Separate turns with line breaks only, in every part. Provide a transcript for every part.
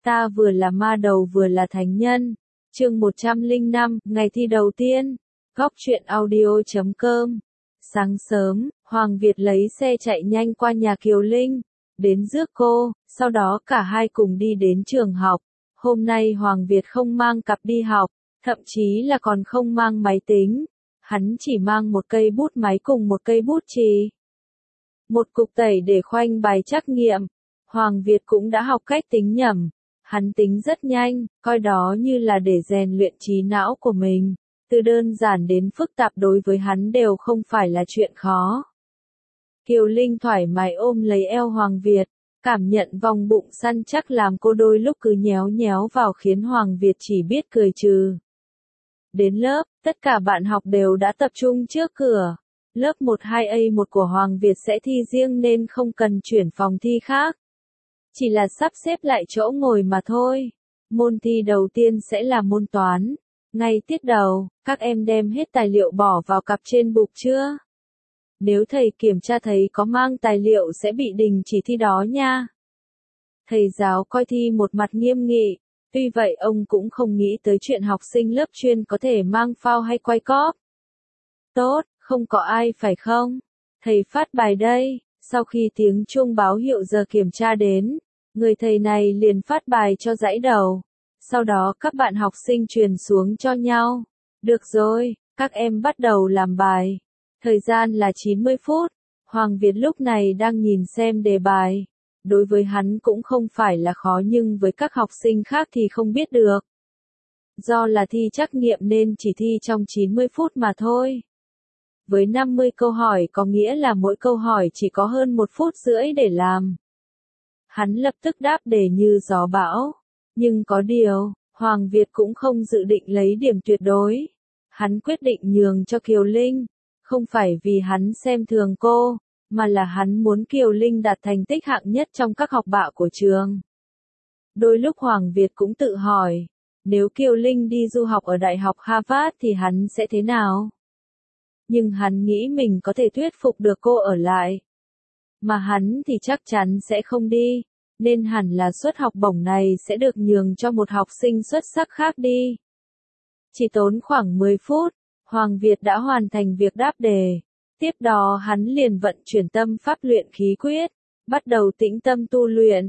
Ta vừa là ma đầu vừa là thánh nhân. Chương 105, ngày thi đầu tiên. Góc truyện audio.com. Sáng sớm, Hoàng Việt lấy xe chạy nhanh qua nhà Kiều Linh, đến rước cô, sau đó cả hai cùng đi đến trường học. Hôm nay Hoàng Việt không mang cặp đi học, thậm chí là còn không mang máy tính. Hắn chỉ mang một cây bút máy cùng một cây bút chì. Một cục tẩy để khoanh bài trắc nghiệm. Hoàng Việt cũng đã học cách tính nhẩm. Hắn tính rất nhanh, coi đó như là để rèn luyện trí não của mình. Từ đơn giản đến phức tạp đối với hắn đều không phải là chuyện khó. Kiều Linh thoải mái ôm lấy eo Hoàng Việt, cảm nhận vòng bụng săn chắc làm cô đôi lúc cứ nhéo nhéo vào khiến Hoàng Việt chỉ biết cười trừ. Đến lớp, tất cả bạn học đều đã tập trung trước cửa. Lớp 12A1 của Hoàng Việt sẽ thi riêng nên không cần chuyển phòng thi khác. Chỉ là sắp xếp lại chỗ ngồi mà thôi. Môn thi đầu tiên sẽ là môn toán. Ngay tiết đầu, các em đem hết tài liệu bỏ vào cặp trên bục chưa? Nếu thầy kiểm tra thấy có mang tài liệu sẽ bị đình chỉ thi đó nha. Thầy giáo coi thi một mặt nghiêm nghị, tuy vậy ông cũng không nghĩ tới chuyện học sinh lớp chuyên có thể mang phao hay quay cóp. Tốt, không có ai phải không? Thầy phát bài đây. Sau khi tiếng chuông báo hiệu giờ kiểm tra đến, người thầy này liền phát bài cho dãy đầu. Sau đó các bạn học sinh truyền xuống cho nhau. Được rồi, các em bắt đầu làm bài. Thời gian là 90 phút. Hoàng Việt lúc này đang nhìn xem đề bài. Đối với hắn cũng không phải là khó nhưng với các học sinh khác thì không biết được. Do là thi trắc nghiệm nên chỉ thi trong 90 phút mà thôi. Với 50 câu hỏi có nghĩa là mỗi câu hỏi chỉ có hơn 1 phút rưỡi để làm. Hắn lập tức đáp đề như gió bão. Nhưng có điều, Hoàng Việt cũng không dự định lấy điểm tuyệt đối. Hắn quyết định nhường cho Kiều Linh. Không phải vì hắn xem thường cô, mà là hắn muốn Kiều Linh đạt thành tích hạng nhất trong các học bạ của trường. Đôi lúc Hoàng Việt cũng tự hỏi, nếu Kiều Linh đi du học ở Đại học Harvard thì hắn sẽ thế nào? Nhưng hắn nghĩ mình có thể thuyết phục được cô ở lại. Mà hắn thì chắc chắn sẽ không đi, nên hẳn là suất học bổng này sẽ được nhường cho một học sinh xuất sắc khác đi. Chỉ tốn khoảng 10 phút, Hoàng Việt đã hoàn thành việc đáp đề. Tiếp đó hắn liền vận chuyển tâm pháp luyện khí quyết, bắt đầu tĩnh tâm tu luyện.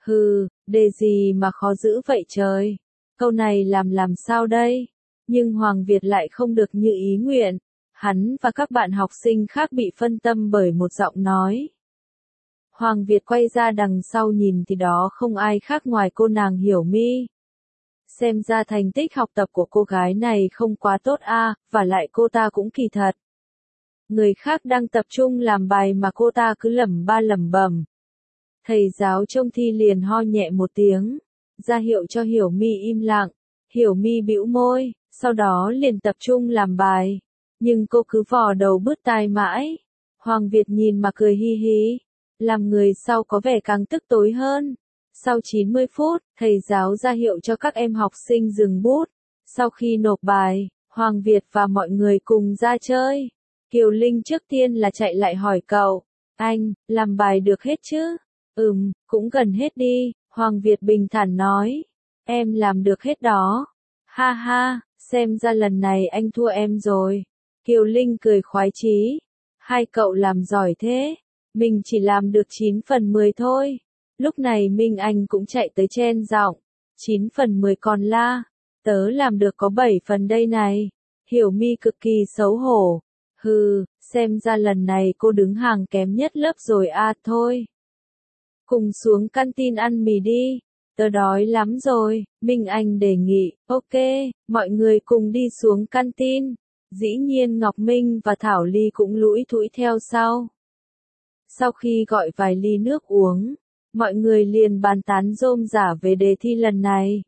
Đề gì mà khó giữ vậy trời? Câu này làm sao đây? Nhưng Hoàng Việt lại không được như ý nguyện. Hắn và các bạn học sinh khác bị phân tâm bởi một giọng nói. Hoàng Việt quay ra đằng sau nhìn thì đó không ai khác ngoài cô nàng Hiểu My. Xem ra thành tích học tập của cô gái này không quá tốt và lại cô ta cũng kỳ thật. Người khác đang tập trung làm bài mà cô ta cứ lẩm ba lẩm bẩm. Thầy giáo trông thi liền ho nhẹ một tiếng, ra hiệu cho Hiểu My im lặng. Hiểu My bĩu môi, sau đó liền tập trung làm bài. Nhưng cô cứ vò đầu bứt tai mãi. Hoàng Việt nhìn mà cười hi hi. Làm người sau có vẻ càng tức tối hơn. Sau 90 phút, thầy giáo ra hiệu cho các em học sinh dừng bút. Sau khi nộp bài, Hoàng Việt và mọi người cùng ra chơi. Kiều Linh trước tiên là chạy lại hỏi cậu. Anh, làm bài được hết chứ? Cũng gần hết đi, Hoàng Việt bình thản nói. Em làm được hết đó. Ha ha, xem ra lần này anh thua em rồi. Kiều Linh cười khoái chí. Hai cậu làm giỏi thế. Mình chỉ làm được 9 phần 10 thôi. Lúc này Minh Anh cũng chạy tới chen giọng. 9 phần 10 còn la. Tớ làm được có 7 phần đây này. Hiểu My cực kỳ xấu hổ. Xem ra lần này cô đứng hàng kém nhất lớp rồi thôi. Cùng xuống canteen ăn mì đi. Tớ đói lắm rồi, Minh Anh đề nghị. Ok, mọi người cùng đi xuống canteen. Dĩ nhiên Ngọc Minh và Thảo Ly cũng lũi thũi theo sau. Sau khi gọi vài ly nước uống, mọi người liền bàn tán rôm rả về đề thi lần này.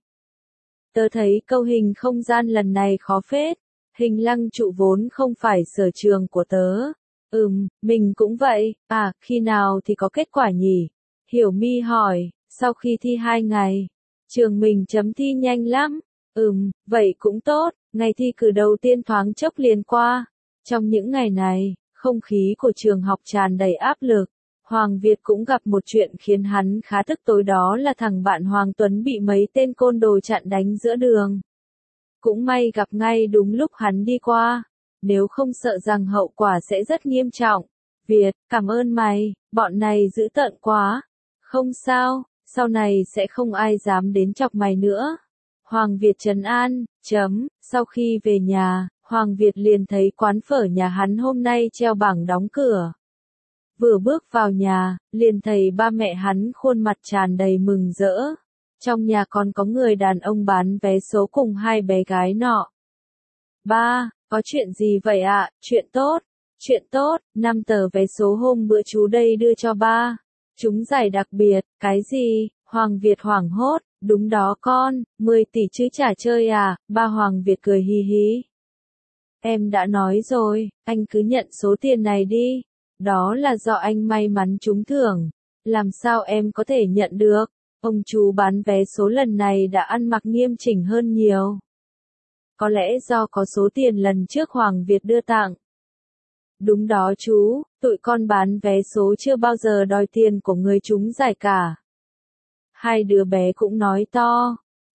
Tớ thấy câu hình không gian lần này khó phết. Hình lăng trụ vốn không phải sở trường của tớ. Mình cũng vậy. Khi nào thì có kết quả nhỉ? Hiểu My hỏi, sau khi thi 2 ngày. Trường mình chấm thi nhanh lắm. Vậy cũng tốt. Ngày thi cử đầu tiên thoáng chốc liền qua. Trong những ngày này, không khí của trường học tràn đầy áp lực. Hoàng Việt cũng gặp một chuyện khiến hắn khá tức tối, đó là thằng bạn Hoàng Tuấn bị mấy tên côn đồ chặn đánh giữa đường. Cũng may gặp ngay đúng lúc hắn đi qua, nếu không sợ rằng hậu quả sẽ rất nghiêm trọng. Việt, cảm ơn mày, bọn này dữ tợn quá. Không sao, sau này sẽ không ai dám đến chọc mày nữa. Hoàng Việt trấn an, sau khi về nhà, Hoàng Việt liền thấy quán phở nhà hắn hôm nay treo bảng đóng cửa. Vừa bước vào nhà, liền thấy ba mẹ hắn khuôn mặt tràn đầy mừng rỡ. Trong nhà còn có người đàn ông bán vé số cùng hai bé gái nọ. Ba, có chuyện gì vậy ạ? Chuyện tốt, 5 tờ vé số hôm bữa chú đây đưa cho ba. Chúng giải đặc biệt, cái gì? Hoàng Việt hoảng hốt, đúng đó con, 10 tỷ chứ chả chơi à? Ba Hoàng Việt cười hi hí. Em đã nói rồi, anh cứ nhận số tiền này đi. Đó là do anh may mắn trúng thưởng. Làm sao em có thể nhận được? Ông chú bán vé số lần này đã ăn mặc nghiêm chỉnh hơn nhiều. Có lẽ do có số tiền lần trước Hoàng Việt đưa tặng. Đúng đó chú, tụi con bán vé số chưa bao giờ đòi tiền của người trúng giải cả. Hai đứa bé cũng nói to.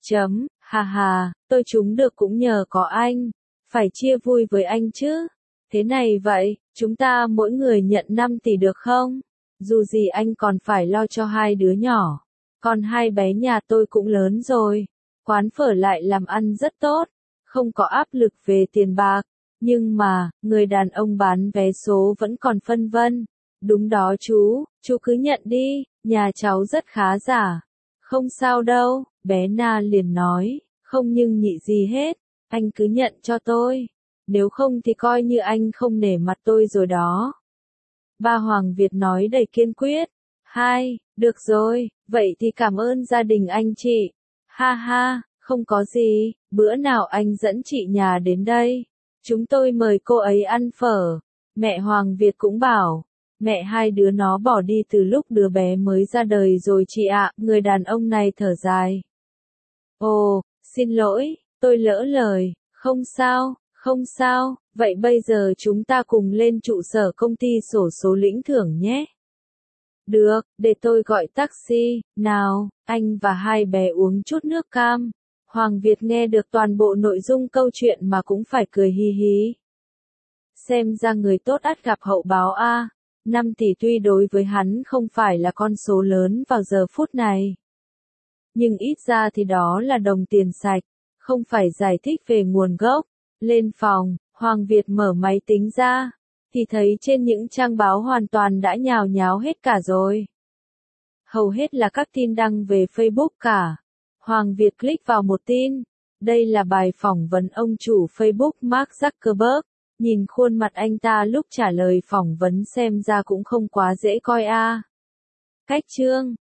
Ha, tôi trúng được cũng nhờ có anh. Phải chia vui với anh chứ. Thế này vậy, chúng ta mỗi người nhận 5 tỷ được không? Dù gì anh còn phải lo cho hai đứa nhỏ. Còn hai bé nhà tôi cũng lớn rồi. Quán phở lại làm ăn rất tốt. Không có áp lực về tiền bạc. Nhưng mà, người đàn ông bán vé số vẫn còn phân vân. Đúng đó chú cứ nhận đi, nhà cháu rất khá giả. Không sao đâu, bé Na liền nói, không nhưng nhị gì hết, anh cứ nhận cho tôi. Nếu không thì coi như anh không nể mặt tôi rồi đó. Ba Hoàng Việt nói đầy kiên quyết. Được rồi, vậy thì cảm ơn gia đình anh chị. Ha, không có gì, bữa nào anh dẫn chị nhà đến đây. Chúng tôi mời cô ấy ăn phở. Mẹ Hoàng Việt cũng bảo. Mẹ hai đứa nó bỏ đi từ lúc đứa bé mới ra đời rồi chị ạ. Người đàn ông này thở dài. Ồ, xin lỗi, tôi lỡ lời. Không sao, vậy bây giờ chúng ta cùng lên trụ sở công ty xổ số lĩnh thưởng nhé. Được, để tôi gọi taxi. Nào, anh và hai bé uống chút nước cam. Hoàng Việt nghe được toàn bộ nội dung câu chuyện mà cũng phải cười hi hí. Xem ra người tốt ắt gặp hậu báo a. 5 tỷ tuy đối với hắn không phải là con số lớn vào giờ phút này. Nhưng ít ra thì đó là đồng tiền sạch, không phải giải thích về nguồn gốc. Lên phòng, Hoàng Việt mở máy tính ra, thì thấy trên những trang báo hoàn toàn đã nhào nháo hết cả rồi. Hầu hết là các tin đăng về Facebook cả. Hoàng Việt click vào một tin. Đây là bài phỏng vấn ông chủ Facebook Mark Zuckerberg. Nhìn khuôn mặt anh ta lúc trả lời phỏng vấn xem ra cũng không quá dễ coi a. Cách chương